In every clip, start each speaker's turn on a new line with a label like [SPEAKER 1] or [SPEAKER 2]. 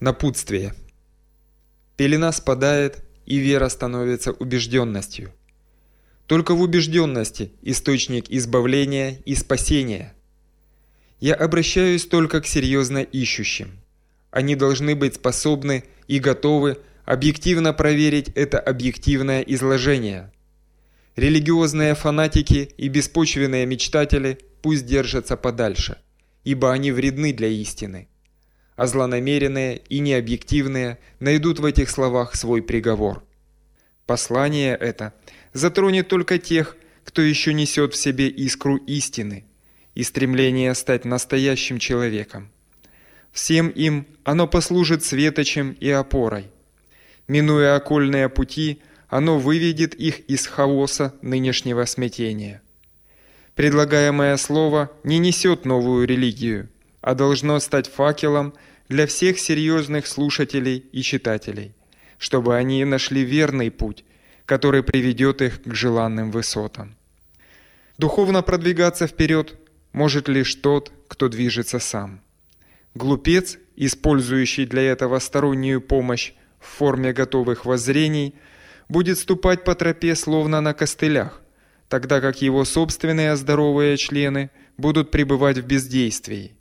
[SPEAKER 1] Напутствие. Пелена спадает, и вера становится убежденностью. Только в убежденности источник избавления и спасения. Я обращаюсь только к серьезно ищущим. Они должны быть способны и готовы объективно проверить это объективное изложение. Религиозные фанатики и беспочвенные мечтатели пусть держатся подальше, ибо они вредны для истины. А злонамеренные и необъективные найдут в этих словах свой приговор. Послание это затронет только тех, кто еще несет в себе искру истины и стремление стать настоящим человеком. Всем им оно послужит светочем и опорой. Минуя окольные пути, оно выведет их из хаоса нынешнего смятения. Предлагаемое слово не несет новую религию, а должно стать факелом для всех серьезных слушателей и читателей, чтобы они нашли верный путь, который приведет их к желанным высотам. Духовно продвигаться вперед может лишь тот, кто движется сам. Глупец, использующий для этого стороннюю помощь в форме готовых воззрений, будет ступать по тропе словно на костылях, тогда как его собственные здоровые члены будут пребывать в бездействии.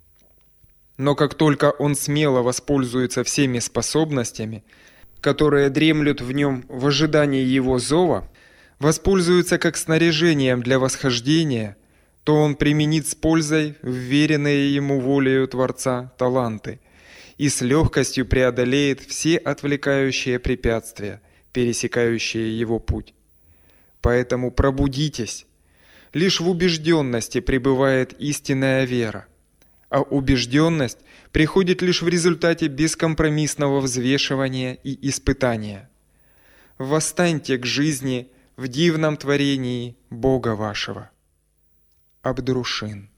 [SPEAKER 1] Но как только он смело воспользуется всеми способностями, которые дремлют в нем в ожидании его зова, воспользуется как снаряжением для восхождения, то он применит с пользой вверенные ему волею Творца таланты и с легкостью преодолеет все отвлекающие препятствия, пересекающие его путь. Поэтому пробудитесь. Лишь в убежденности пребывает истинная вера, а убежденность приходит лишь в результате бескомпромиссного взвешивания и испытания. Восстаньте к жизни в дивном творении Бога вашего. Абдрушин.